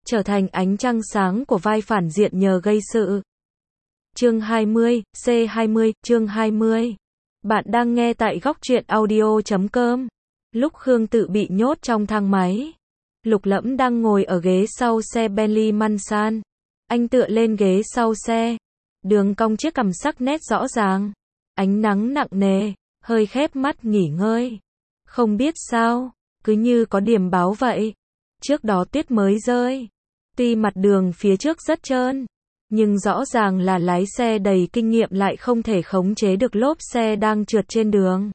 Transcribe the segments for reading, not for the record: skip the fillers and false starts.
trở thành ánh trăng sáng của vai phản diện nhờ gây sự. Chương 20, C20, chương 20. Bạn đang nghe tại góc truyện audio.com. Lúc Khương Tự bị nhốt trong thang máy, Lục Lẫm đang ngồi ở ghế sau xe Bentley Mansan. Anh tựa lên ghế sau xe, đường cong chiếc cằm sắc nét rõ ràng. Ánh nắng nặng nề, hơi khép mắt nghỉ ngơi. Không biết sao, cứ như có điểm báo vậy. Trước đó tuyết mới rơi. Tuy mặt đường phía trước rất trơn, nhưng rõ ràng là lái xe đầy kinh nghiệm lại không thể khống chế được lốp xe đang trượt trên đường.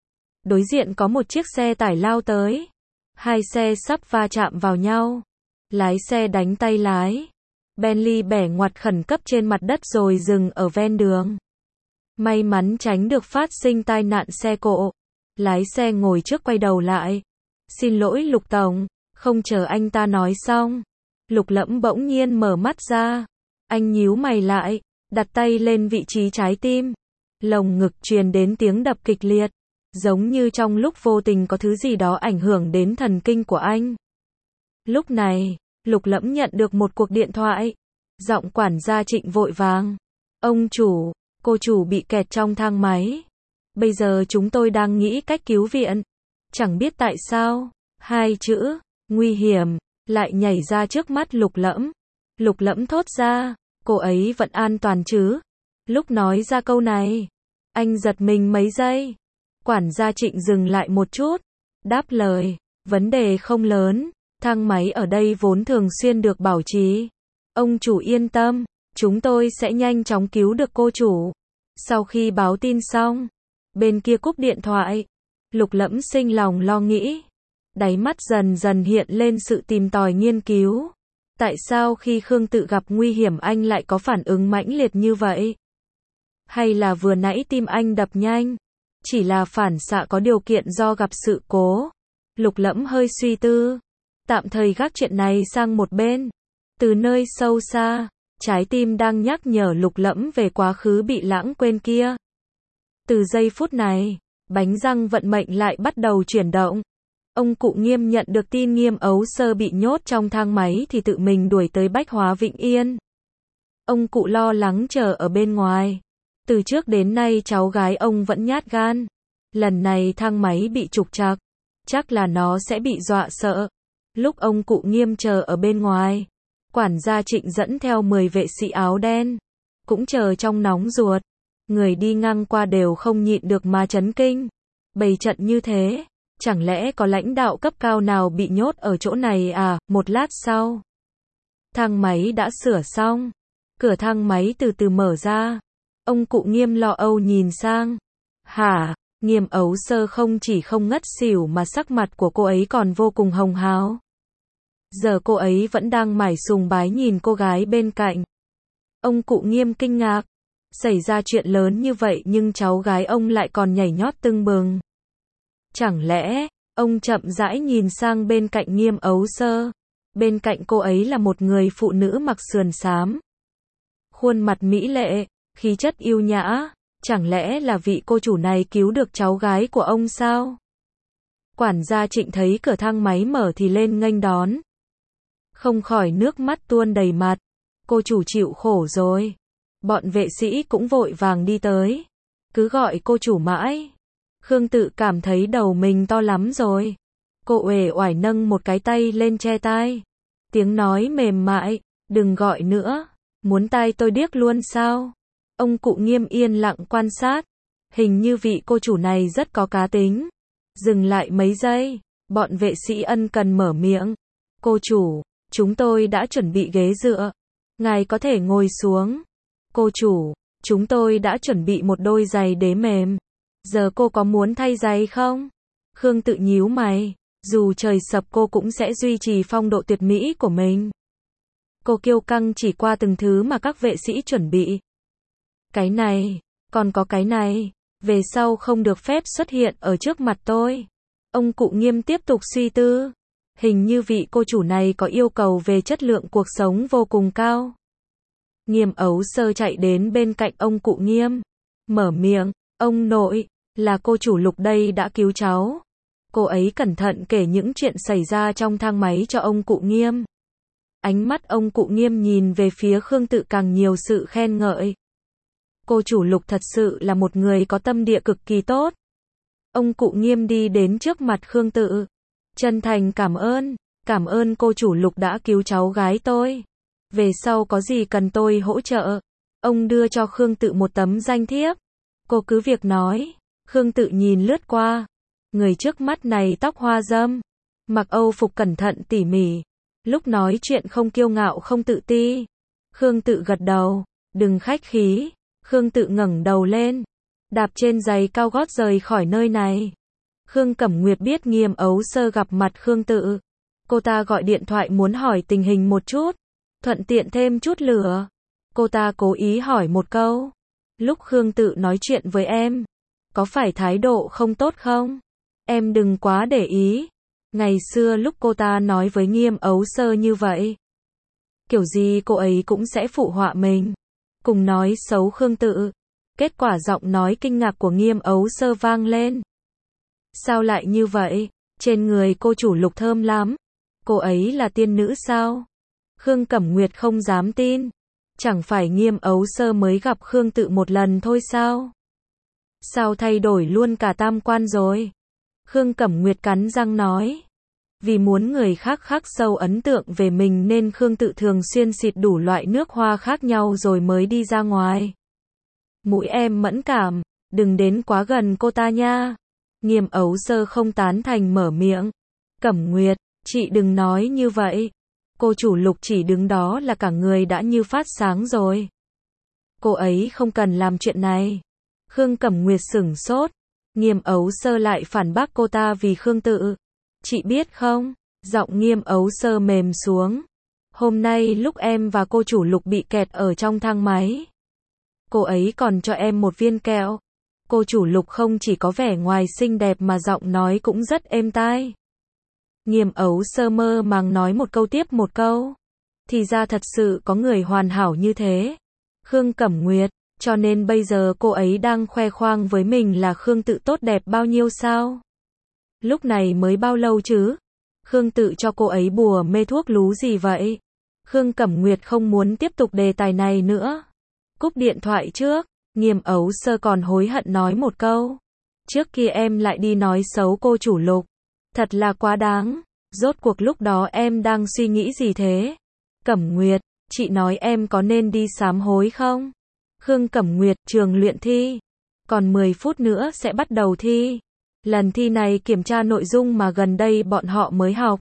Đối diện có một chiếc xe tải lao tới. Hai xe sắp va chạm vào nhau. Lái xe đánh tay lái. Bentley bẻ ngoặt khẩn cấp trên mặt đất rồi dừng ở ven đường. May mắn tránh được phát sinh tai nạn xe cộ. Lái xe ngồi trước quay đầu lại. Xin lỗi Lục Tổng. Không chờ anh ta nói xong, Lục Lẫm bỗng nhiên mở mắt ra. Anh nhíu mày lại, đặt tay lên vị trí trái tim. Lồng ngực truyền đến tiếng đập kịch liệt, giống như trong lúc vô tình có thứ gì đó ảnh hưởng đến thần kinh của anh. Lúc này, Lục Lẫm nhận được một cuộc điện thoại. Giọng quản gia Trịnh vội vàng. Ông chủ, cô chủ bị kẹt trong thang máy. Bây giờ chúng tôi đang nghĩ cách cứu viện. Chẳng biết tại sao, hai chữ nguy hiểm lại nhảy ra trước mắt Lục Lẫm. Lục Lẫm thốt ra, cô ấy vẫn an toàn chứ? Lúc nói ra câu này, anh giật mình mấy giây. Quản gia Trịnh dừng lại một chút, đáp lời, vấn đề không lớn, thang máy ở đây vốn thường xuyên được bảo trì. Ông chủ yên tâm, chúng tôi sẽ nhanh chóng cứu được cô chủ. Sau khi báo tin xong, bên kia cúp điện thoại. Lục Lẫm sinh lòng lo nghĩ. Đáy mắt dần dần hiện lên sự tìm tòi nghiên cứu. Tại sao khi Khương Tự gặp nguy hiểm anh lại có phản ứng mãnh liệt như vậy? Hay là vừa nãy tim anh đập nhanh? Chỉ là phản xạ có điều kiện do gặp sự cố? Lục Lẫm hơi suy tư. Tạm thời gác chuyện này sang một bên. Từ nơi sâu xa, trái tim đang nhắc nhở Lục Lẫm về quá khứ bị lãng quên kia. Từ giây phút này, bánh răng vận mệnh lại bắt đầu chuyển động. Ông cụ Nghiêm nhận được tin Nghiêm Ấu Sơ bị nhốt trong thang máy thì tự mình đuổi tới Bách Hóa Vĩnh Yên. Ông cụ lo lắng chờ ở bên ngoài. Từ trước đến nay cháu gái ông vẫn nhát gan. Lần này thang máy bị trục trặc, chắc là nó sẽ bị dọa sợ. Lúc ông cụ Nghiêm chờ ở bên ngoài, quản gia Trịnh dẫn theo 10 vệ sĩ áo đen, cũng chờ trong nóng ruột. Người đi ngang qua đều không nhịn được mà chấn kinh. Bày trận như thế, chẳng lẽ có lãnh đạo cấp cao nào bị nhốt ở chỗ này à? Một lát sau, thang máy đã sửa xong. Cửa thang máy từ từ mở ra. Ông cụ Nghiêm lo âu nhìn sang. Hả? Nghiêm Ấu Sơ không chỉ không ngất xỉu mà sắc mặt của cô ấy còn vô cùng hồng hào. Giờ cô ấy vẫn đang mải sùng bái nhìn cô gái bên cạnh. Ông cụ Nghiêm kinh ngạc. Xảy ra chuyện lớn như vậy nhưng cháu gái ông lại còn nhảy nhót tưng bừng. Chẳng lẽ, ông chậm rãi nhìn sang bên cạnh Nghiêm Ấu Sơ. Bên cạnh cô ấy là một người phụ nữ mặc sườn xám. Khuôn mặt mỹ lệ, khí chất yêu nhã. Chẳng lẽ là vị cô chủ này cứu được cháu gái của ông sao? Quản gia Trịnh thấy cửa thang máy mở thì lên nghênh đón. Không khỏi nước mắt tuôn đầy mặt. Cô chủ chịu khổ rồi. Bọn vệ sĩ cũng vội vàng đi tới. Cứ gọi cô chủ mãi. Khương Tự cảm thấy đầu mình to lắm rồi. Cô uể oải nâng một cái tay lên che tai. Tiếng nói mềm mại, đừng gọi nữa. Muốn tai tôi điếc luôn sao? Ông cụ Nghiêm yên lặng quan sát. Hình như vị cô chủ này rất có cá tính. Dừng lại mấy giây, bọn vệ sĩ ân cần mở miệng. Cô chủ, chúng tôi đã chuẩn bị ghế dựa. Ngài có thể ngồi xuống. Cô chủ, chúng tôi đã chuẩn bị một đôi giày đế mềm. Giờ cô có muốn thay giày không? Khương Tự nhíu mày. Dù trời sập cô cũng sẽ duy trì phong độ tuyệt mỹ của mình. Cô kiêu căng chỉ qua từng thứ mà các vệ sĩ chuẩn bị. Cái này, còn có cái này, về sau không được phép xuất hiện ở trước mặt tôi. Ông cụ Nghiêm tiếp tục suy tư. Hình như vị cô chủ này có yêu cầu về chất lượng cuộc sống vô cùng cao. Nghiêm Ấu Sơ chạy đến bên cạnh ông cụ Nghiêm. Mở miệng, ông nội, là cô chủ Lục đây đã cứu cháu. Cô ấy cẩn thận kể những chuyện xảy ra trong thang máy cho ông cụ Nghiêm. Ánh mắt ông cụ Nghiêm nhìn về phía Khương Tự càng nhiều sự khen ngợi. Cô chủ Lục thật sự là một người có tâm địa cực kỳ tốt. Ông cụ Nghiêm đi đến trước mặt Khương Tự. Chân thành cảm ơn cô chủ Lục đã cứu cháu gái tôi. Về sau có gì cần tôi hỗ trợ. Ông đưa cho Khương Tự một tấm danh thiếp. Cô cứ việc nói. Khương Tự nhìn lướt qua. Người trước mắt này tóc hoa râm, mặc Âu phục cẩn thận tỉ mỉ. Lúc nói chuyện không kiêu ngạo không tự ti. Khương Tự gật đầu. Đừng khách khí. Khương Tự ngẩng đầu lên. Đạp trên giày cao gót rời khỏi nơi này. Khương Cẩm Nguyệt biết Nghiêm Ấu Sơ gặp mặt Khương Tự. Cô ta gọi điện thoại muốn hỏi tình hình một chút. Thuận tiện thêm chút lửa. Cô ta cố ý hỏi một câu. Lúc Khương Tự nói chuyện với em, có phải thái độ không tốt không? Em đừng quá để ý. Ngày xưa lúc cô ta nói với Nghiêm Ấu Sơ như vậy, kiểu gì cô ấy cũng sẽ phụ họa mình, cùng nói xấu Khương Tự. Kết quả giọng nói kinh ngạc của Nghiêm Ấu Sơ vang lên. Sao lại như vậy? Trên người cô chủ Lục thơm lắm. Cô ấy là tiên nữ sao? Khương Cẩm Nguyệt không dám tin. Chẳng phải Nghiêm Ấu Sơ mới gặp Khương Tự một lần thôi sao? Sao thay đổi luôn cả tam quan rồi? Khương Cẩm Nguyệt cắn răng nói. Vì muốn người khác khắc sâu ấn tượng về mình nên Khương Tự thường xuyên xịt đủ loại nước hoa khác nhau rồi mới đi ra ngoài. Mũi em mẫn cảm, đừng đến quá gần cô ta nha. Nghiêm Ấu Sơ không tán thành mở miệng. Cẩm Nguyệt, chị đừng nói như vậy. Cô chủ Lục chỉ đứng đó là cả người đã như phát sáng rồi. Cô ấy không cần làm chuyện này. Khương Cẩm Nguyệt sửng sốt. Nghiêm Ấu Sơ lại phản bác cô ta vì Khương Tự. Chị biết không? Giọng Nghiêm Ấu Sơ mềm xuống. Hôm nay lúc em và cô chủ Lục bị kẹt ở trong thang máy, cô ấy còn cho em một viên kẹo. Cô chủ Lục không chỉ có vẻ ngoài xinh đẹp mà giọng nói cũng rất êm tai. Nghiêm Ấu Sơ mơ màng nói một câu tiếp một câu. Thì ra thật sự có người hoàn hảo như thế. Khương Cẩm Nguyệt, cho nên bây giờ cô ấy đang khoe khoang với mình là Khương Tự tốt đẹp bao nhiêu sao? Lúc này mới bao lâu chứ? Khương Tự cho cô ấy bùa mê thuốc lú gì vậy? Khương Cẩm Nguyệt không muốn tiếp tục đề tài này nữa. Cúp điện thoại trước. Nghiêm Ấu Sơ còn hối hận nói một câu. Trước kia em lại đi nói xấu cô chủ Lục. Thật là quá đáng. Rốt cuộc lúc đó em đang suy nghĩ gì thế? Cẩm Nguyệt, chị nói em có nên đi sám hối không? Khương Cẩm Nguyệt, trường luyện thi. Còn 10 phút nữa sẽ bắt đầu thi. Lần thi này kiểm tra nội dung mà gần đây bọn họ mới học.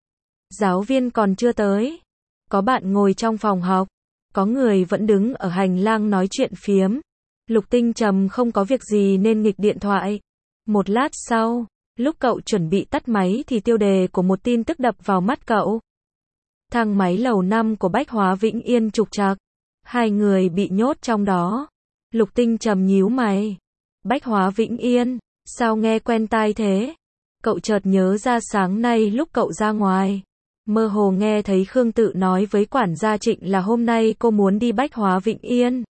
Giáo viên còn chưa tới. Có bạn ngồi trong phòng học. Có người vẫn đứng ở hành lang nói chuyện phiếm. Lục Tinh Trầm không có việc gì nên nghịch điện thoại. Một lát sau, lúc cậu chuẩn bị tắt máy thì tiêu đề của một tin tức đập vào mắt cậu. Thang máy lầu 5 của Bách Hóa Vĩnh Yên trục trặc. 2 người bị nhốt trong đó. Lục Tinh Trầm nhíu mày. Bách Hóa Vĩnh Yên, sao nghe quen tai thế? Cậu chợt nhớ ra sáng nay lúc cậu ra ngoài, mơ hồ nghe thấy Khương Tự nói với quản gia Trịnh là hôm nay cô muốn đi Bách Hóa Vĩnh Yên.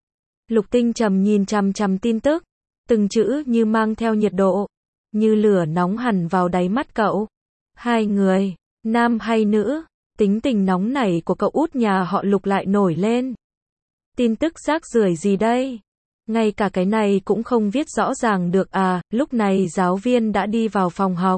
Lục Tinh Trầm nhìn chằm chằm tin tức, từng chữ như mang theo nhiệt độ, như lửa nóng hẳn vào đáy mắt cậu. 2 người, nam hay nữ? Tính tình nóng nảy của cậu út nhà họ Lục lại nổi lên. Tin tức rác rưởi gì đây? Ngay cả cái này cũng không viết rõ ràng được à? Lúc này giáo viên đã đi vào phòng học.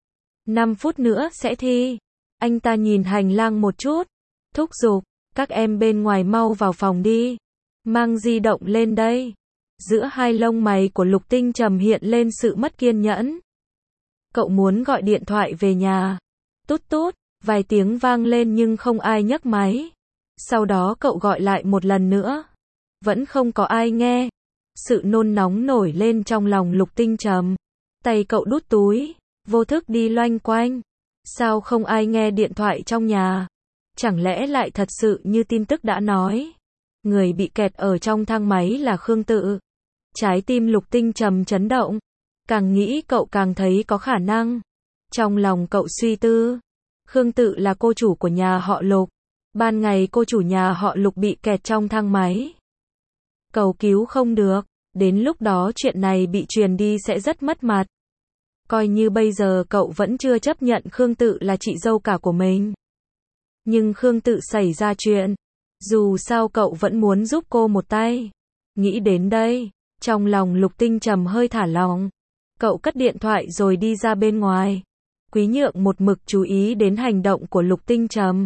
5 phút nữa sẽ thi. Anh ta nhìn hành lang một chút, thúc giục, các em bên ngoài mau vào phòng đi. Mang di động lên đây. Giữa hai lông mày của Lục Tinh Trầm hiện lên sự mất kiên nhẫn. Cậu muốn gọi điện thoại về nhà. Tút tút, vài tiếng vang lên nhưng không ai nhấc máy. Sau đó cậu gọi lại một lần nữa. Vẫn không có ai nghe. Sự nôn nóng nổi lên trong lòng Lục Tinh Trầm. Tay cậu đút túi, vô thức đi loanh quanh. Sao không ai nghe điện thoại trong nhà? Chẳng lẽ lại thật sự như tin tức đã nói? Người bị kẹt ở trong thang máy là Khương Tự. Trái tim Lục Tinh Trầm chấn động. Càng nghĩ cậu càng thấy có khả năng. Trong lòng cậu suy tư. Khương Tự là cô chủ của nhà họ Lục. Ban ngày cô chủ nhà họ Lục bị kẹt trong thang máy. Cầu cứu không được. Đến lúc đó chuyện này bị truyền đi sẽ rất mất mặt. Coi như bây giờ cậu vẫn chưa chấp nhận Khương Tự là chị dâu cả của mình. Nhưng Khương Tự xảy ra chuyện. Dù sao cậu vẫn muốn giúp cô một tay. Nghĩ đến đây, trong lòng Lục Tinh Trầm hơi thả lỏng. Cậu cất điện thoại rồi đi ra bên ngoài. Quý Nhượng một mực chú ý đến hành động của Lục Tinh Trầm.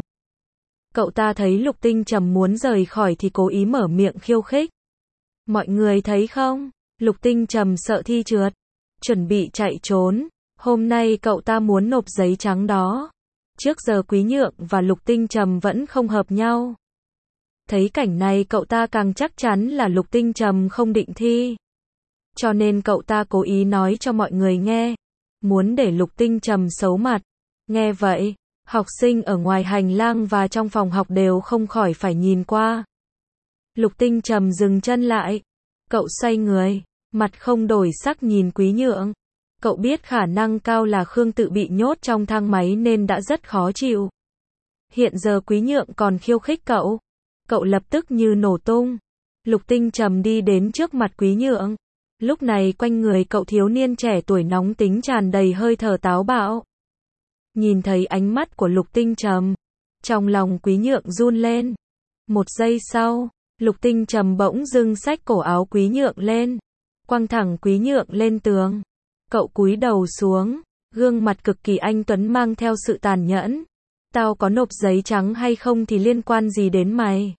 Cậu ta thấy Lục Tinh Trầm muốn rời khỏi thì cố ý mở miệng khiêu khích. Mọi người thấy không? Lục Tinh Trầm sợ thi trượt, chuẩn bị chạy trốn. Hôm nay cậu ta muốn nộp giấy trắng đó. Trước giờ Quý Nhượng và Lục Tinh Trầm vẫn không hợp nhau. Thấy cảnh này cậu ta càng chắc chắn là Lục Tinh Trầm không định thi. Cho nên cậu ta cố ý nói cho mọi người nghe. Muốn để Lục Tinh Trầm xấu mặt. Nghe vậy, học sinh ở ngoài hành lang và trong phòng học đều không khỏi phải nhìn qua. Lục Tinh Trầm dừng chân lại. Cậu xoay người, mặt không đổi sắc nhìn Quý Nhượng. Cậu biết khả năng cao là Khương Tự bị nhốt trong thang máy nên đã rất khó chịu. Hiện giờ Quý Nhượng còn khiêu khích cậu. Cậu lập tức như nổ tung. Lục Tinh Trầm đi đến trước mặt Quý Nhượng. Lúc này quanh người cậu thiếu niên trẻ tuổi nóng tính tràn đầy hơi thở táo bạo. Nhìn thấy ánh mắt của Lục Tinh Trầm, trong lòng Quý Nhượng run lên. Một giây sau, Lục Tinh Trầm bỗng dưng xách cổ áo Quý Nhượng lên, quăng thẳng Quý Nhượng lên tường. Cậu cúi đầu xuống, gương mặt cực kỳ anh tuấn mang theo sự tàn nhẫn. Tao có nộp giấy trắng hay không thì liên quan gì đến mày?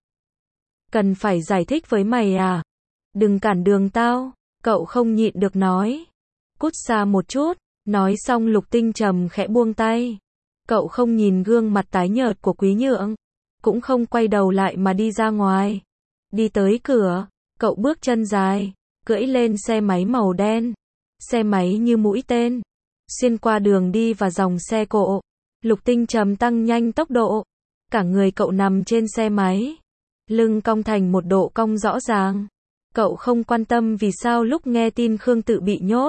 Cần phải giải thích với mày à? Đừng cản đường tao, cậu không nhịn được nói. Cút xa một chút, nói xong Lục Tinh Trầm khẽ buông tay. Cậu không nhìn gương mặt tái nhợt của Quý Nhượng, cũng không quay đầu lại mà đi ra ngoài. Đi tới cửa, cậu bước chân dài, cưỡi lên xe máy màu đen. Xe máy như mũi tên, xuyên qua đường đi và dòng xe cộ. Lục Tinh Trầm tăng nhanh tốc độ. Cả người cậu nằm trên xe máy, lưng cong thành một độ cong rõ ràng. Cậu không quan tâm vì sao lúc nghe tin Khương Tự bị nhốt,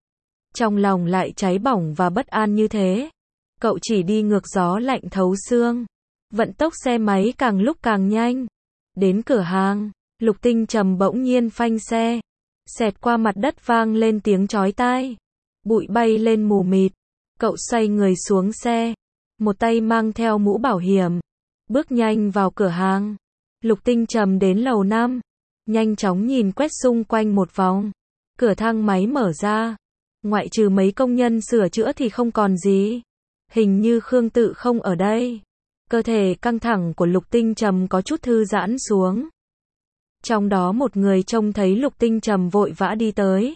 trong lòng lại cháy bỏng và bất an như thế. Cậu chỉ đi ngược gió lạnh thấu xương. Vận tốc xe máy càng lúc càng nhanh. Đến cửa hàng, Lục Tinh Trầm bỗng nhiên phanh xe. Xẹt qua mặt đất vang lên tiếng chói tai. Bụi bay lên mù mịt. Cậu xoay người xuống xe. Một tay mang theo mũ bảo hiểm. Bước nhanh vào cửa hàng. Lục Tinh Trầm đến lầu 5. Nhanh chóng nhìn quét xung quanh một vòng. Cửa thang máy mở ra. Ngoại trừ mấy công nhân sửa chữa thì không còn gì. Hình như Khương Tự không ở đây. Cơ thể căng thẳng của Lục Tinh Trầm có chút thư giãn xuống. Trong đó một người trông thấy Lục Tinh Trầm vội vã đi tới.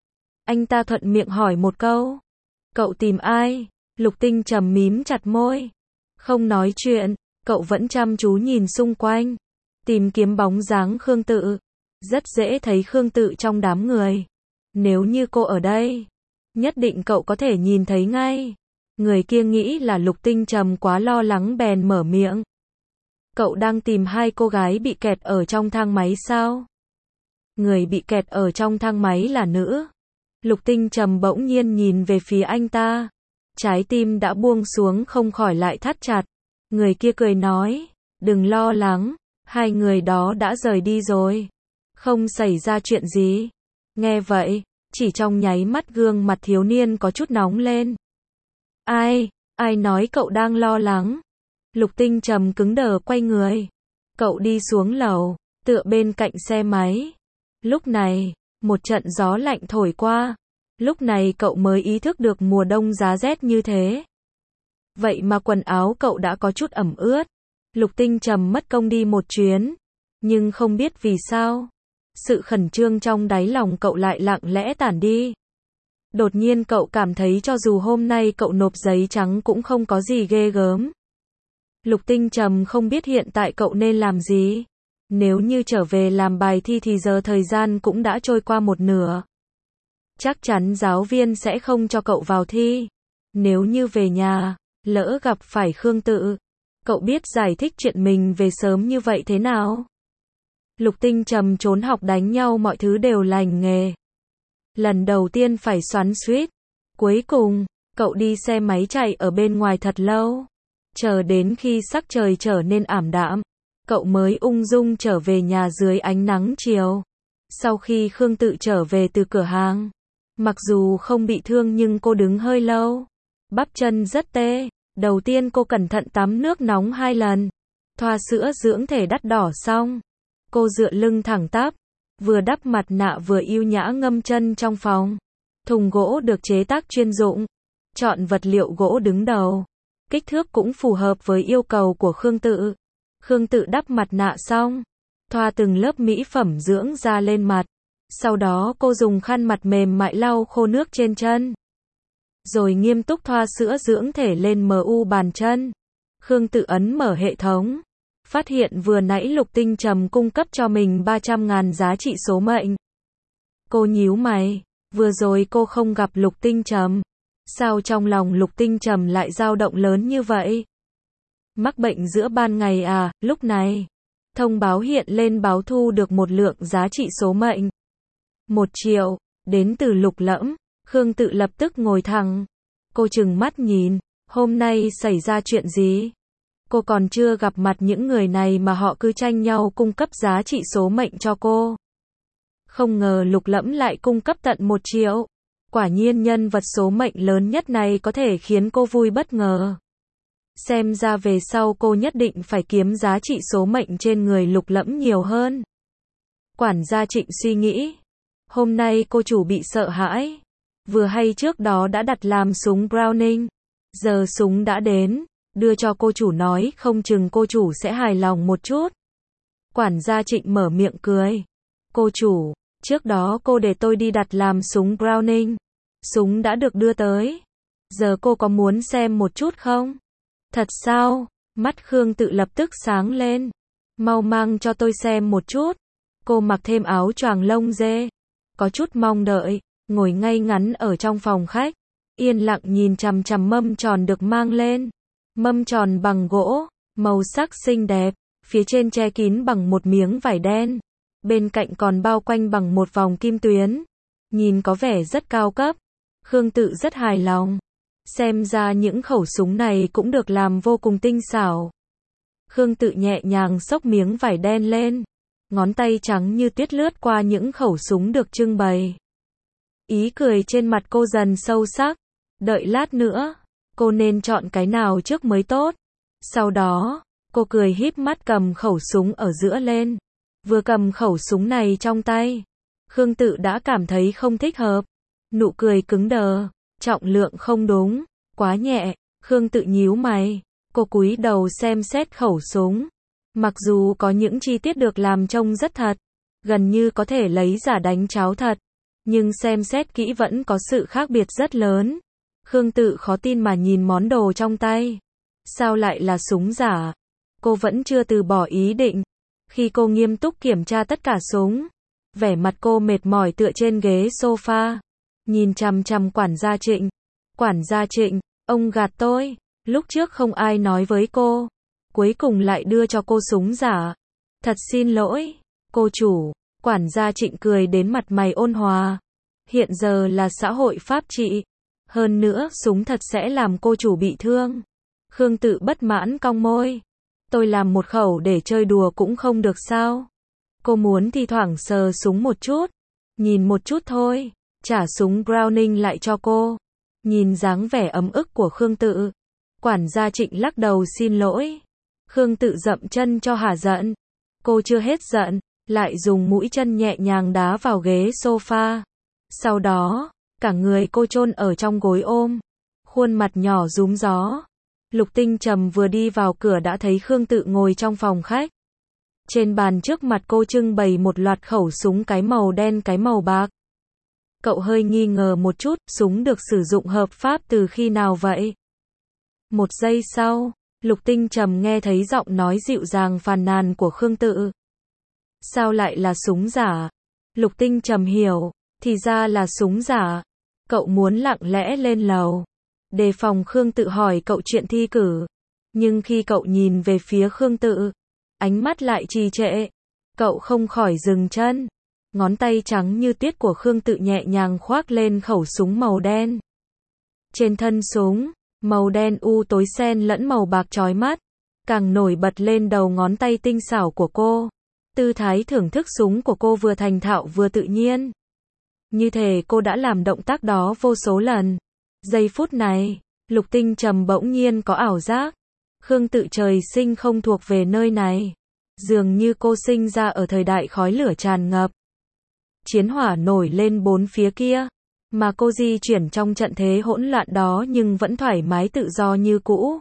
Anh ta thuận miệng hỏi một câu. Cậu tìm ai? Lục Tinh Trầm mím chặt môi. Không nói chuyện, cậu vẫn chăm chú nhìn xung quanh. Tìm kiếm bóng dáng Khương Tự. Rất dễ thấy Khương Tự trong đám người. Nếu như cô ở đây, nhất định cậu có thể nhìn thấy ngay. Người kia nghĩ là Lục Tinh Trầm quá lo lắng bèn mở miệng. Cậu đang tìm hai cô gái bị kẹt ở trong thang máy sao? Người bị kẹt ở trong thang máy là nữ. Lục Tinh Trầm bỗng nhiên nhìn về phía anh ta. Trái tim đã buông xuống không khỏi lại thắt chặt. Người kia cười nói, đừng lo lắng, hai người đó đã rời đi rồi. Không xảy ra chuyện gì. Nghe vậy, chỉ trong nháy mắt gương mặt thiếu niên có chút nóng lên. Ai nói cậu đang lo lắng? Lục Tinh Trầm cứng đờ quay người. Cậu đi xuống lầu, tựa bên cạnh xe máy. Lúc này, một trận gió lạnh thổi qua. Lúc này cậu mới ý thức được mùa đông giá rét như thế. Vậy mà quần áo cậu đã có chút ẩm ướt. Lục Tinh Trầm mất công đi một chuyến. Nhưng không biết vì sao. Sự khẩn trương trong đáy lòng cậu lại lặng lẽ tản đi. Đột nhiên cậu cảm thấy cho dù hôm nay cậu nộp giấy trắng cũng không có gì ghê gớm. Lục Tinh Trầm không biết hiện tại cậu nên làm gì. Nếu như trở về làm bài thi thì giờ thời gian cũng đã trôi qua một nửa. Chắc chắn giáo viên sẽ không cho cậu vào thi. Nếu như về nhà, lỡ gặp phải Khương Tự, cậu biết giải thích chuyện mình về sớm như vậy thế nào? Lục Tinh Trầm trốn học đánh nhau mọi thứ đều lành nghề. Lần đầu tiên phải xoắn xuýt. Cuối cùng, cậu đi xe máy chạy ở bên ngoài thật lâu. Chờ đến khi sắc trời trở nên ảm đạm, cậu mới ung dung trở về nhà dưới ánh nắng chiều. Sau khi Khương Tự trở về từ cửa hàng, mặc dù không bị thương nhưng cô đứng hơi lâu. Bắp chân rất tê, Đầu tiên cô cẩn thận tắm nước nóng 2 lần, thoa sữa dưỡng thể đắt đỏ xong. Cô dựa lưng thẳng tắp, vừa đắp mặt nạ vừa yêu nhã ngâm chân trong phòng. Thùng gỗ được chế tác chuyên dụng, chọn vật liệu gỗ đứng đầu. Kích thước cũng phù hợp với yêu cầu của Khương Tự. Khương Tự đắp mặt nạ xong, thoa từng lớp mỹ phẩm dưỡng da lên mặt. Sau đó cô dùng khăn mặt mềm mại lau khô nước trên chân. Rồi nghiêm túc thoa sữa dưỡng thể lên mu bàn chân. Khương Tự ấn mở hệ thống. Phát hiện vừa nãy Lục Tinh Trầm cung cấp cho mình 300.000 giá trị số mệnh. Cô nhíu mày. Vừa rồi cô không gặp Lục Tinh Trầm. Sao trong lòng Lục Tinh Trầm lại dao động lớn như vậy? Mắc bệnh giữa ban ngày à? Lúc này, thông báo hiện lên báo thu được một lượng giá trị số mệnh. 1 triệu, đến từ Lục Lẫm. Khương Tự lập tức ngồi thẳng. Cô trừng mắt nhìn, hôm nay xảy ra chuyện gì? Cô còn chưa gặp mặt những người này mà họ cứ tranh nhau cung cấp giá trị số mệnh cho cô. Không ngờ Lục Lẫm lại cung cấp tận 1 triệu. Quả nhiên nhân vật số mệnh lớn nhất này có thể khiến cô vui bất ngờ. Xem ra về sau cô nhất định phải kiếm giá trị số mệnh trên người Lục Lẫm nhiều hơn. Quản gia Trịnh suy nghĩ. Hôm nay cô chủ bị sợ hãi. Vừa hay trước đó đã đặt làm súng Browning. Giờ súng đã đến, đưa cho cô chủ nói không chừng cô chủ sẽ hài lòng một chút. Quản gia Trịnh mở miệng cười. Cô chủ, trước đó cô để tôi đi đặt làm súng Browning. Súng đã được đưa tới. Giờ cô có muốn xem một chút không? Thật sao? Mắt Khương Tự lập tức sáng lên. Mau mang cho tôi xem một chút. Cô mặc thêm áo choàng lông dê. Có chút mong đợi, ngồi ngay ngắn ở trong phòng khách. Yên lặng nhìn chằm chằm mâm tròn được mang lên. Mâm tròn bằng gỗ, màu sắc xinh đẹp. Phía trên che kín bằng một miếng vải đen. Bên cạnh còn bao quanh bằng một vòng kim tuyến. Nhìn có vẻ rất cao cấp. Khương Tự rất hài lòng. Xem ra những khẩu súng này cũng được làm vô cùng tinh xảo. Khương Tự nhẹ nhàng xốc miếng vải đen lên. Ngón tay trắng như tuyết lướt qua những khẩu súng được trưng bày. Ý cười trên mặt cô dần sâu sắc. Đợi lát nữa, cô nên chọn cái nào trước mới tốt. Sau đó, cô cười híp mắt cầm khẩu súng ở giữa lên. Vừa cầm khẩu súng này trong tay, Khương Tự đã cảm thấy không thích hợp. Nụ cười cứng đờ, trọng lượng không đúng, quá nhẹ. Khương Tự nhíu mày, cô cúi đầu xem xét khẩu súng. Mặc dù có những chi tiết được làm trông rất thật, gần như có thể lấy giả đánh cháo thật, nhưng xem xét kỹ vẫn có sự khác biệt rất lớn. Khương Tự khó tin mà nhìn món đồ trong tay. Sao lại là súng giả? Cô vẫn chưa từ bỏ ý định. Khi cô nghiêm túc kiểm tra tất cả súng, vẻ mặt cô mệt mỏi tựa trên ghế sofa, nhìn chằm chằm quản gia Trịnh. Quản gia Trịnh, ông gạt tôi, lúc trước không ai nói với cô, cuối cùng lại đưa cho cô súng giả. Thật xin lỗi, cô chủ. Quản gia Trịnh cười đến mặt mày ôn hòa. Hiện giờ là xã hội pháp trị. Hơn nữa, súng thật sẽ làm cô chủ bị thương. Khương Tự bất mãn cong môi. Tôi làm một khẩu để chơi đùa cũng không được sao? Cô muốn thi thoảng sờ súng một chút. Nhìn một chút thôi. Trả súng Browning lại cho cô. Nhìn dáng vẻ ấm ức của Khương Tự. Quản gia Trịnh lắc đầu xin lỗi. Khương Tự dậm chân cho hả giận. Cô chưa hết giận, lại dùng mũi chân nhẹ nhàng đá vào ghế sofa. Sau đó, cả người cô chôn ở trong gối ôm. Khuôn mặt nhỏ rúm gió. Lục Tinh Trầm vừa đi vào cửa đã thấy Khương Tự ngồi trong phòng khách. Trên bàn trước mặt cô trưng bày một loạt khẩu súng, cái màu đen cái màu bạc. Cậu hơi nghi ngờ một chút, súng được sử dụng hợp pháp từ khi nào vậy? Một giây sau, Lục Tinh Trầm nghe thấy giọng nói dịu dàng phàn nàn của Khương Tự. Sao lại là súng giả? Lục Tinh Trầm hiểu, thì ra là súng giả. Cậu muốn lặng lẽ lên lầu, đề phòng Khương Tự hỏi cậu chuyện thi cử. Nhưng khi cậu nhìn về phía Khương Tự, ánh mắt lại trì trệ. Cậu không khỏi dừng chân. Ngón tay trắng như tuyết của Khương Tự nhẹ nhàng khoác lên khẩu súng màu đen. Trên thân súng, màu đen u tối xen lẫn màu bạc chói mắt, càng nổi bật lên đầu ngón tay tinh xảo của cô. Tư thái thưởng thức súng của cô vừa thành thạo vừa tự nhiên. Như thể cô đã làm động tác đó vô số lần. Giây phút này, Lục Tinh Trầm bỗng nhiên có ảo giác. Khương Tự trời sinh không thuộc về nơi này. Dường như cô sinh ra ở thời đại khói lửa tràn ngập. Chiến hỏa nổi lên bốn phía kia. Mà cô di chuyển trong trận thế hỗn loạn đó nhưng vẫn thoải mái tự do như cũ.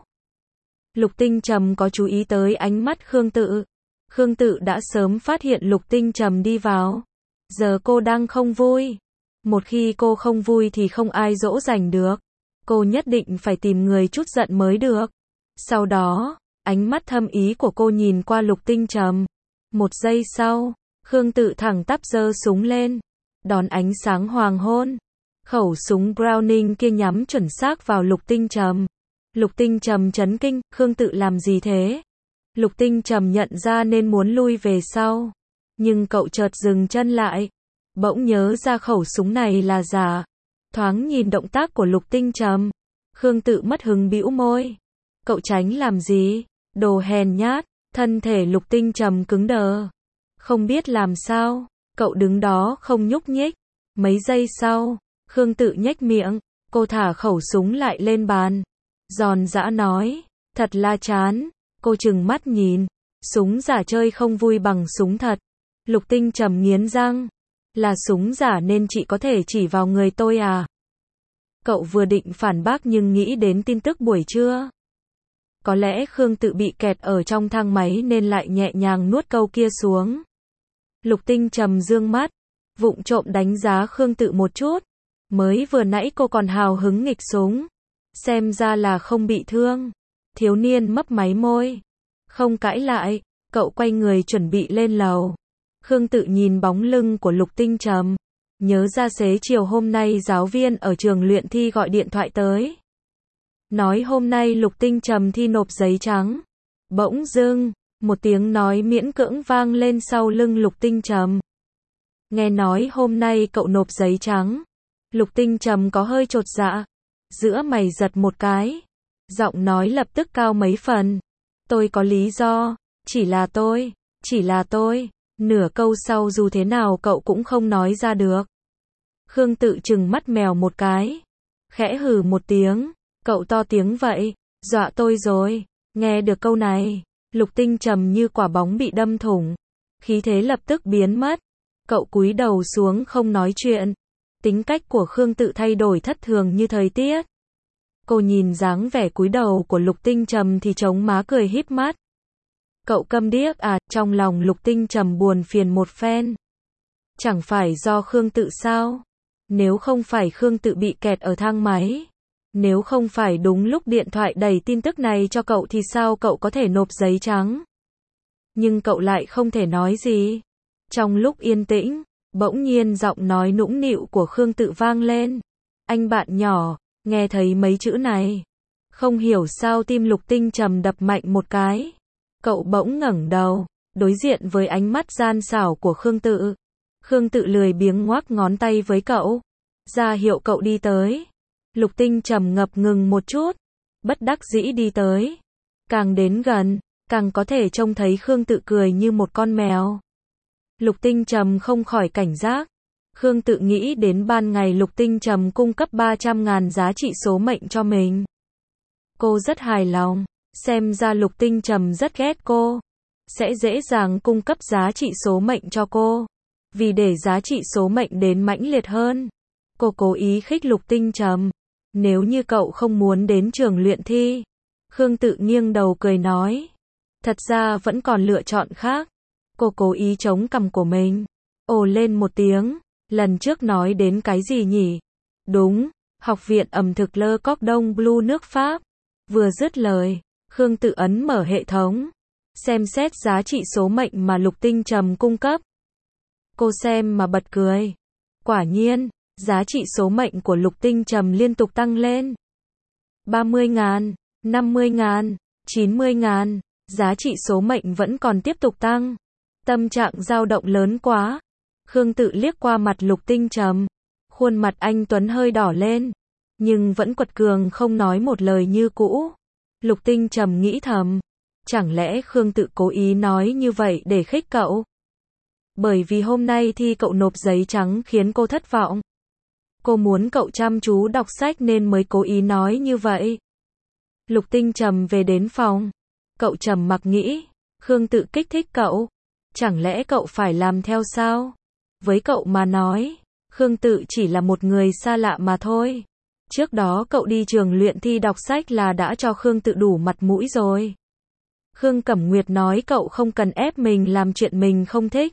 Lục Tinh Trầm có chú ý tới ánh mắt Khương Tự. Khương Tự đã sớm phát hiện Lục Tinh Trầm đi vào. Giờ cô đang không vui. Một khi cô không vui thì không ai dỗ dành được. Cô nhất định phải tìm người chút giận mới được. Sau đó, ánh mắt thâm ý của cô nhìn qua Lục Tinh Trầm. Một giây sau, Khương Tự thẳng tắp giơ súng lên. Đón ánh sáng hoàng hôn. Khẩu súng Browning kia nhắm chuẩn xác vào Lục Tinh Trầm. Lục Tinh Trầm chấn kinh, Khương Tự làm gì thế? Lục Tinh Trầm nhận ra nên muốn lui về sau. Nhưng cậu chợt dừng chân lại. Bỗng nhớ ra khẩu súng này là giả. Thoáng nhìn động tác của Lục Tinh Trầm. Khương Tự mất hứng bĩu môi. Cậu tránh làm gì? Đồ hèn nhát. Thân thể Lục Tinh Trầm cứng đờ. Không biết làm sao. Cậu đứng đó không nhúc nhích. Mấy giây sau, Khương Tự nhếch miệng. Cô thả khẩu súng lại lên bàn. Giòn giã nói. Thật là chán. Cô trừng mắt nhìn. Súng giả chơi không vui bằng súng thật. Lục Tinh Trầm nghiến răng. Là súng giả nên chị có thể chỉ vào người tôi à? Cậu vừa định phản bác nhưng nghĩ đến tin tức buổi trưa. Có lẽ Khương Tự bị kẹt ở trong thang máy nên lại nhẹ nhàng nuốt câu kia xuống. Lục Tinh Trầm dương mắt, vụng trộm đánh giá Khương Tự một chút. Mới vừa nãy cô còn hào hứng nghịch súng. Xem ra là không bị thương. Thiếu niên mấp máy môi. Không cãi lại, cậu quay người chuẩn bị lên lầu. Khương Tự nhìn bóng lưng của Lục Tinh Trầm. Nhớ ra xế chiều hôm nay giáo viên ở trường luyện thi gọi điện thoại tới. Nói hôm nay Lục Tinh Trầm thi nộp giấy trắng. Bỗng dưng, một tiếng nói miễn cưỡng vang lên sau lưng Lục Tinh Trầm. Nghe nói hôm nay cậu nộp giấy trắng. Lục Tinh Trầm có hơi chột dạ. Giữa mày giật một cái. Giọng nói lập tức cao mấy phần. Tôi có lý do. Chỉ là tôi. Nửa câu sau dù thế nào cậu cũng không nói ra được. Khương Tự trừng mắt mèo một cái. Khẽ hừ một tiếng. Cậu to tiếng vậy. Dọa tôi rồi. Nghe được câu này. Lục Tinh Trầm như quả bóng bị đâm thủng. Khí thế lập tức biến mất. Cậu cúi đầu xuống không nói chuyện. Tính cách của Khương Tự thay đổi thất thường như thời tiết. Cô nhìn dáng vẻ cúi đầu của Lục Tinh Trầm thì chống má cười híp mắt. Cậu câm điếc à? Trong lòng Lục Tinh Trầm buồn phiền một phen. Chẳng phải do Khương Tự sao? Nếu không phải Khương Tự bị kẹt ở thang máy. Nếu không phải đúng lúc điện thoại đẩy tin tức này cho cậu thì sao cậu có thể nộp giấy trắng? Nhưng cậu lại không thể nói gì. Trong lúc yên tĩnh, bỗng nhiên giọng nói nũng nịu của Khương Tự vang lên. Anh bạn nhỏ, nghe thấy mấy chữ này. Không hiểu sao tim Lục Tinh Trầm đập mạnh một cái. Cậu bỗng ngẩng đầu, đối diện với ánh mắt gian xảo của Khương Tự. Khương Tự lười biếng ngoắc ngón tay với cậu. Ra hiệu cậu đi tới. Lục Tinh Trầm ngập ngừng một chút. Bất đắc dĩ đi tới. Càng đến gần, càng có thể trông thấy Khương Tự cười như một con mèo. Lục Tinh Trầm không khỏi cảnh giác. Khương Tự nghĩ đến ban ngày Lục Tinh Trầm cung cấp 300.000 giá trị số mệnh cho mình. Cô rất hài lòng. Xem ra Lục Tinh Trầm rất ghét cô. Sẽ dễ dàng cung cấp giá trị số mệnh cho cô. Vì để giá trị số mệnh đến mãnh liệt hơn. Cô cố ý khích Lục Tinh Trầm. Nếu như cậu không muốn đến trường luyện thi. Khương Tự nghiêng đầu cười nói. Thật ra vẫn còn lựa chọn khác. Cô cố ý chống cằm của mình. Ồ lên một tiếng. Lần trước nói đến cái gì nhỉ? Đúng, Học viện ẩm thực Le Cordon Bleu nước Pháp. Vừa dứt lời, Khương Tự ấn mở hệ thống. Xem xét giá trị số mệnh mà Lục Tinh Trầm cung cấp. Cô xem mà bật cười. Quả nhiên, giá trị số mệnh của Lục Tinh Trầm liên tục tăng lên. 30.000, 50.000, 90.000, giá trị số mệnh vẫn còn tiếp tục tăng. Tâm trạng dao động lớn quá. Khương Tự liếc qua mặt Lục Tinh Trầm. Khuôn mặt anh Tuấn hơi đỏ lên. Nhưng vẫn quật cường không nói một lời như cũ. Lục Tinh Trầm nghĩ thầm. Chẳng lẽ Khương Tự cố ý nói như vậy để khích cậu? Bởi vì hôm nay thi cậu nộp giấy trắng khiến cô thất vọng. Cô muốn cậu chăm chú đọc sách nên mới cố ý nói như vậy. Lục Tinh Trầm về đến phòng. Cậu trầm mặc nghĩ, Khương Tự kích thích cậu. Chẳng lẽ cậu phải làm theo sao? Với cậu mà nói, Khương Tự chỉ là một người xa lạ mà thôi. Trước đó cậu đi trường luyện thi đọc sách là đã cho Khương Tự đủ mặt mũi rồi. Khương Cẩm Nguyệt nói cậu không cần ép mình làm chuyện mình không thích.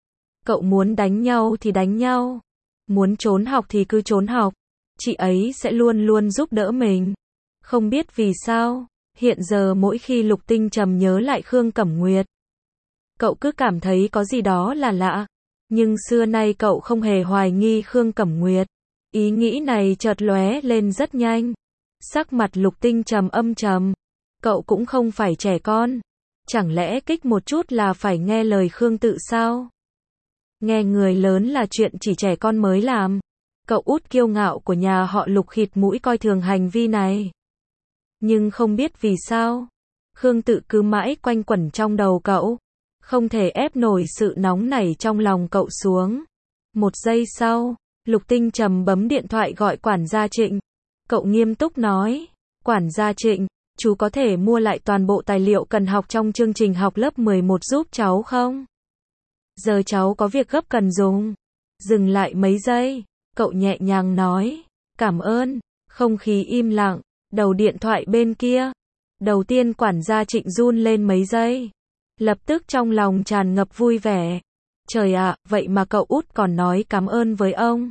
Cậu muốn đánh nhau thì đánh nhau. Muốn trốn học thì cứ trốn học. Chị ấy sẽ luôn luôn giúp đỡ mình. Không biết vì sao, hiện giờ mỗi khi Lục Tinh Trầm nhớ lại Khương Cẩm Nguyệt, cậu cứ cảm thấy có gì đó là lạ. Nhưng xưa nay cậu không hề hoài nghi Khương Cẩm Nguyệt. Ý nghĩ này chợt lóe lên rất nhanh. Sắc mặt Lục Tinh Trầm âm trầm. Cậu cũng không phải trẻ con. Chẳng lẽ kích một chút là phải nghe lời Khương Tự sao? Nghe người lớn là chuyện chỉ trẻ con mới làm. Cậu út kiêu ngạo của nhà họ Lục khịt mũi coi thường hành vi này. Nhưng không biết vì sao, Khương Tự cứ mãi quanh quẩn trong đầu cậu. Không thể ép nổi sự nóng nảy trong lòng cậu xuống. Một giây sau, Lục Tinh Trầm bấm điện thoại gọi quản gia Trịnh. Cậu nghiêm túc nói, quản gia Trịnh, chú có thể mua lại toàn bộ tài liệu cần học trong chương trình học lớp 11 giúp cháu không? Giờ cháu có việc gấp cần dùng. Dừng lại mấy giây, cậu nhẹ nhàng nói, cảm ơn. Không khí im lặng, đầu điện thoại bên kia. Đầu tiên quản gia Trịnh run lên mấy giây. Lập tức trong lòng tràn ngập vui vẻ. Trời ạ, vậy mà cậu út còn nói cảm ơn với ông.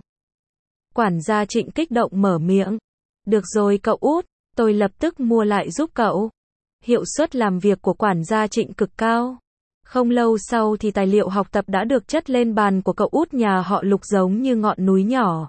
Quản gia Trịnh kích động mở miệng. Được rồi cậu út, tôi lập tức mua lại giúp cậu. Hiệu suất làm việc của quản gia Trịnh cực cao. Không lâu sau thì tài liệu học tập đã được chất lên bàn của cậu út nhà họ Lục giống như ngọn núi nhỏ.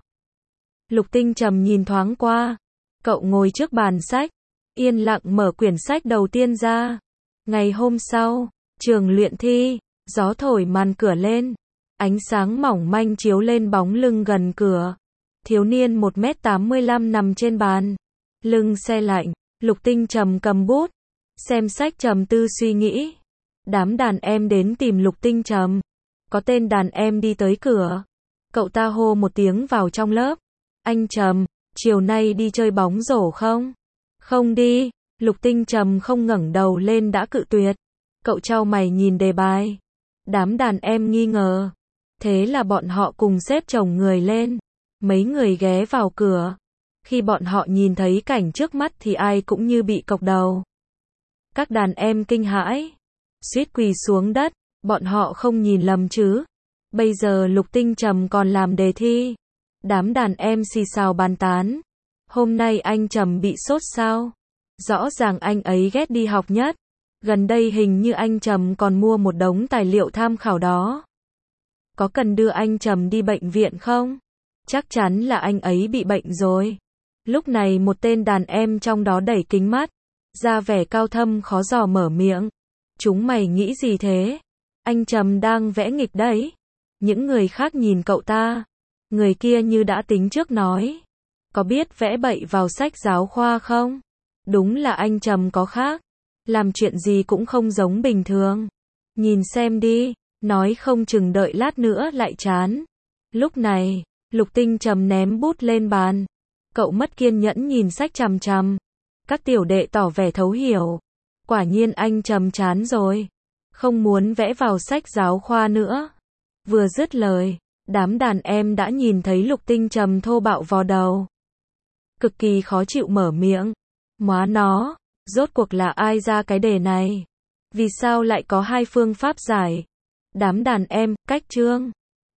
Lục Tinh Trầm nhìn thoáng qua. Cậu ngồi trước bàn sách, yên lặng mở quyển sách đầu tiên ra. Ngày hôm sau, trường luyện thi, gió thổi màn cửa lên. Ánh sáng mỏng manh chiếu lên bóng lưng gần cửa. Thiếu niên 1m85 nằm trên bàn. Lưng se lạnh, Lục Tinh Trầm cầm bút. Xem sách trầm tư suy nghĩ. Đám đàn em đến tìm Lục Tinh Trầm. Có tên đàn em đi tới cửa. Cậu ta hô một tiếng vào trong lớp. Anh Trầm, chiều nay đi chơi bóng rổ không? Không đi. Lục Tinh Trầm không ngẩng đầu lên đã cự tuyệt. Cậu chau mày nhìn đề bài. Đám đàn em nghi ngờ. Thế là bọn họ cùng xếp chồng người lên. Mấy người ghé vào cửa. Khi bọn họ nhìn thấy cảnh trước mắt thì ai cũng như bị cộc đầu. Các đàn em kinh hãi. Suýt quỳ xuống đất. Bọn họ không nhìn lầm chứ. Bây giờ Lục Tinh Trầm còn làm đề thi. Đám đàn em xì xào bàn tán. Hôm nay anh Trầm bị sốt sao? Rõ ràng anh ấy ghét đi học nhất. Gần đây hình như anh Trầm còn mua một đống tài liệu tham khảo đó. Có cần đưa anh Trầm đi bệnh viện không? Chắc chắn là anh ấy bị bệnh rồi. Lúc này một tên đàn em trong đó đẩy kính mắt, ra vẻ cao thâm khó dò mở miệng. Chúng mày nghĩ gì thế? Anh Trầm đang vẽ nghịch đấy. Những người khác nhìn cậu ta. Người kia như đã tính trước nói. Có biết vẽ bậy vào sách giáo khoa không? Đúng là anh Trầm có khác. Làm chuyện gì cũng không giống bình thường. Nhìn xem đi, nói không chừng đợi lát nữa lại chán. Lúc này, Lục Tinh Trầm ném bút lên bàn. Cậu mất kiên nhẫn nhìn sách chằm chằm. Các tiểu đệ tỏ vẻ thấu hiểu. Quả nhiên anh Trầm chán rồi. Không muốn vẽ vào sách giáo khoa nữa. Vừa dứt lời, đám đàn em đã nhìn thấy Lục Tinh Trầm thô bạo vò đầu. Cực kỳ khó chịu mở miệng. Móa nó, rốt cuộc là ai ra cái đề này? Vì sao lại có hai phương pháp giải? Đám đàn em, cách chương.